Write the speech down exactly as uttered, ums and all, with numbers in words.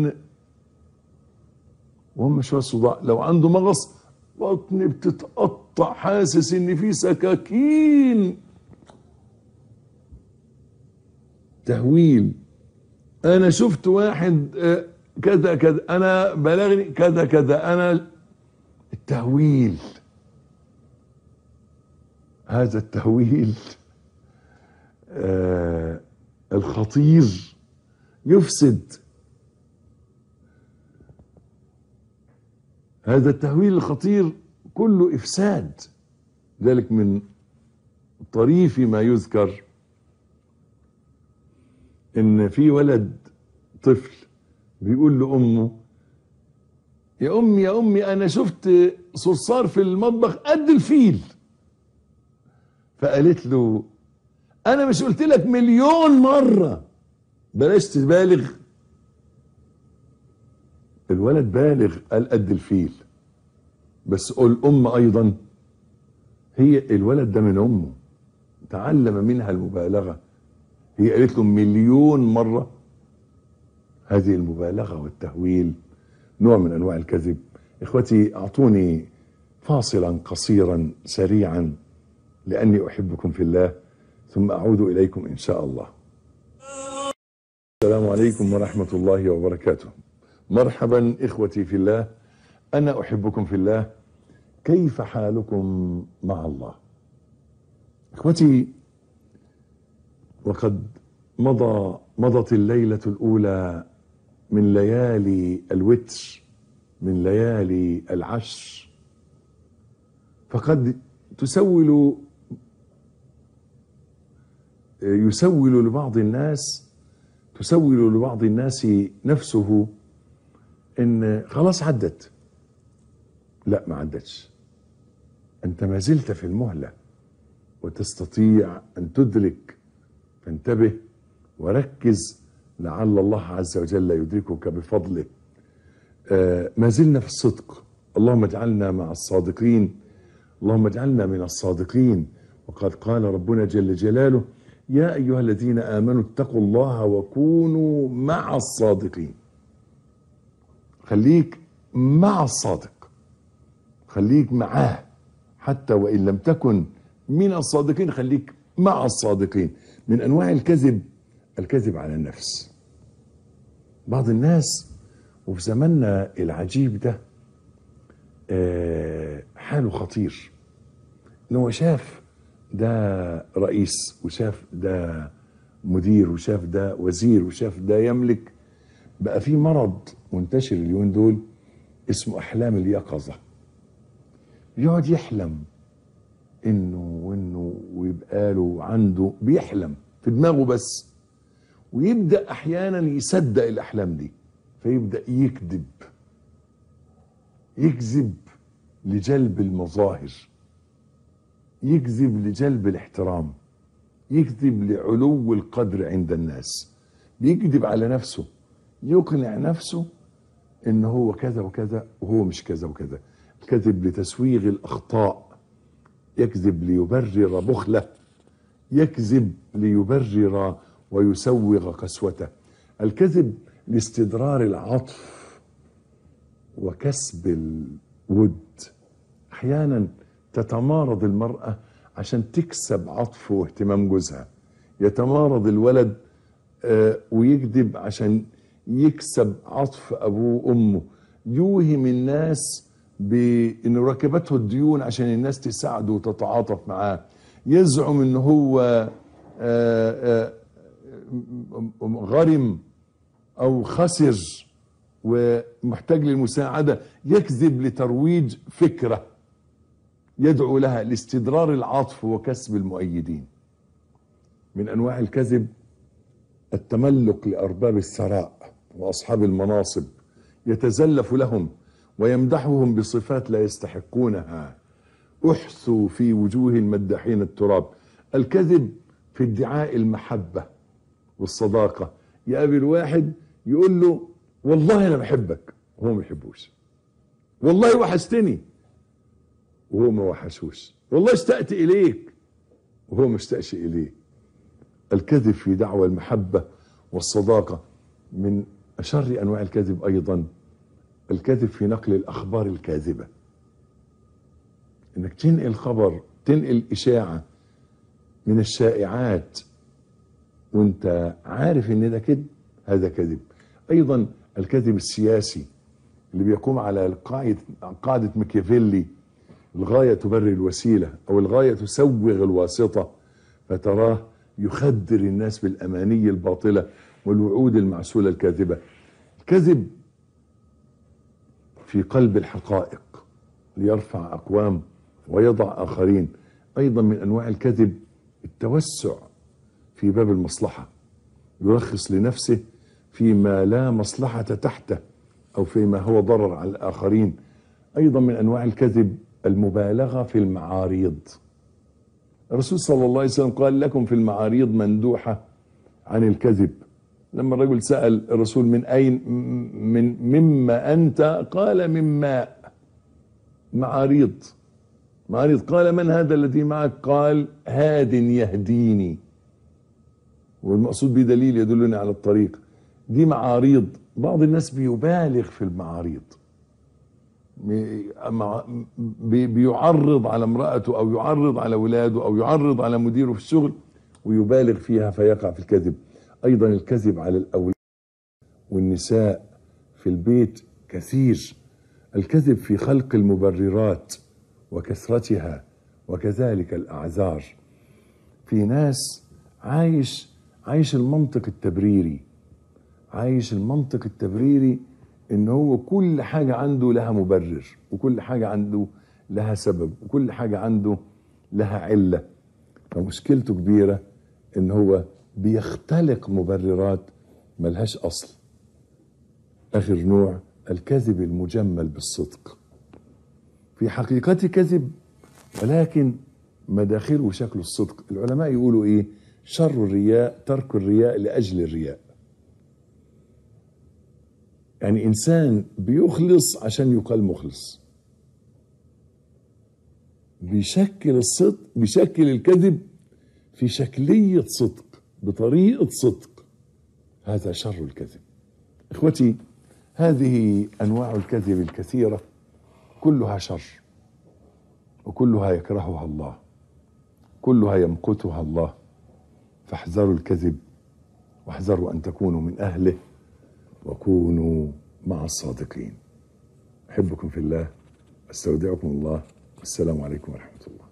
وهم شويه صداع، لو عنده مغص بطني بتتقطع، حاسس ان في سكاكين. تهويل. انا شفت واحد كذا كذا، انا بلغني كذا كذا، انا التهويل. هذا التهويل آه الخطير يفسد. هذا التهويل الخطير كله إفساد. ذلك من طريف ما يذكر إن في ولد طفل بيقول لأمه: يا أمي يا أمي أنا شفت صرصار في المطبخ قد الفيل. فقالت له: أنا مش قلت لك مليون مرة بلاش تبالغ؟ الولد بالغ، قال قد الفيل، بس الأم أيضا هي الولد ده من أمه تعلم منها المبالغة. هي قالت له مليون مرة. هذه المبالغة والتهويل نوع من أنواع الكذب. إخوتي أعطوني فاصلا قصيرا سريعا لأني أحبكم في الله، ثم أعود إليكم إن شاء الله. السلام عليكم ورحمة الله وبركاته. مرحبا إخوتي في الله، أنا أحبكم في الله. كيف حالكم مع الله؟ إخوتي، وقد مضى مضت الليلة الأولى من ليالي الوتر، من ليالي العشر، فقد تسول يسول لبعض الناس تسول لبعض الناس نفسه إن خلاص عدت. لا، ما عدتش. أنت ما زلت في المهلة وتستطيع أن تدرك، فانتبه وركز لعل الله عز وجل يدركك بفضله. آه ما زلنا في الصدق. اللهم اجعلنا مع الصادقين، اللهم اجعلنا من الصادقين. وقد قال ربنا جل جلاله: يا أيها الذين آمنوا اتقوا الله وكونوا مع الصادقين. خليك مع الصادق، خليك معاه، حتى وإن لم تكن من الصادقين خليك مع الصادقين. من أنواع الكذب الكذب على النفس. بعض الناس وفي زماننا العجيب ده حاله خطير، إنه شاف ده رئيس وشاف ده مدير وشاف ده وزير وشاف ده يملك. بقى في مرض منتشر اليومين دول اسمه أحلام اليقظة. يقعد يحلم إنه وإنه ويبقى له عنده، بيحلم في دماغه بس، ويبدأ أحيانا يصدق الأحلام دي، فيبدأ يكذب يكذب لجلب المظاهر، يكذب لجلب الاحترام، يكذب لعلو القدر عند الناس، بيكذب على نفسه، يقنع نفسه إن هو كذا وكذا وهو مش كذا وكذا. الكذب لتسويغ الأخطاء، يكذب ليبرر بخله، يكذب ليبرر ويسوغ قسوته. الكذب لاستدرار العطف وكسب الود. احيانا تتمارض المرأة عشان تكسب عطف واهتمام جوزها، يتمارض الولد آه ويكذب عشان يكسب عطف ابوه وامه، يوهم الناس بانه ركبته الديون عشان الناس تساعده وتتعاطف معاه، يزعم ان هو آه آه غرم او خسر ومحتاج للمساعدة، يكذب لترويج فكرة يدعو لها لاستدرار العطف وكسب المؤيدين. من أنواع الكذب التملق لأرباب الثراء وأصحاب المناصب، يتزلف لهم ويمدحهم بصفات لا يستحقونها. احثوا في وجوه المداحين التراب. الكذب في ادعاء المحبة والصداقة. يقابل واحد يقول له والله أنا بحبك وهو ما يحبوش، والله وحشتني وهو ما وحشوش، والله اشتقت إليك وهو ما اشتقش إليه. الكذب في دعوى المحبة والصداقة من أشر أنواع الكذب أيضا الكذب في نقل الأخبار الكاذبة، إنك تنقل خبر، تنقل إشاعة من الشائعات وانت عارف ان ده كذب، هذا كذب. ايضا الكذب السياسي اللي بيقوم على قاعدة قاعدة ميكافيلي، الغاية تبرر الوسيلة او الغاية تسوغ الواسطة، فتراه يخدر الناس بالاماني الباطلة والوعود المعسولة الكاذبة. الكذب في قلب الحقائق ليرفع اقوام ويضع اخرين. ايضا من انواع الكذب التوسع في باب المصلحة، يرخص لنفسه فيما لا مصلحة تحته أو فيما هو ضرر على الآخرين. أيضا من أنواع الكذب المبالغة في المعاريض. الرسول صلى الله عليه وسلم قال لكم في المعاريض مندوحة عن الكذب. لما الرجل سأل الرسول من أين من مما أنت، قال من ماء. معاريض معاريض قال من هذا الذي معك؟ قال هاد يهديني، والمقصود به دليل يدلني على الطريق. دي معاريض. بعض الناس بيبالغ في المعاريض، بيعرض على امرأته أو يعرض على ولاده أو يعرض على مديره في الشغل ويبالغ فيها فيقع في الكذب. أيضا الكذب على الأولاد والنساء في البيت كثير. الكذب في خلق المبررات وكثرتها، وكذلك الأعذار. في ناس عايش عايش المنطق التبريري، عايش المنطق التبريري ان هو كل حاجة عنده لها مبرر، وكل حاجة عنده لها سبب، وكل حاجة عنده لها علة. فمشكلته كبيرة ان هو بيختلق مبررات ملهاش اصل. اخر نوع الكذب المجمل بالصدق، في حقيقته كذب ولكن مداخله شكل الصدق. العلماء يقولوا ايه؟ شر الرياء ترك الرياء لأجل الرياء. يعني إنسان بيخلص عشان يقال مخلص، بيشكل الصدق، بيشكل الكذب في شكلية صدق، بطريقة صدق. هذا شر الكذب. إخوتي، هذه أنواع الكذب الكثيرة كلها شر، وكلها يكرهها الله، كلها يمقتها الله. فاحذروا الكذب، واحذروا أن تكونوا من أهله، وكونوا مع الصادقين. أحبكم في الله، أستودعكم الله، السلام عليكم ورحمة الله.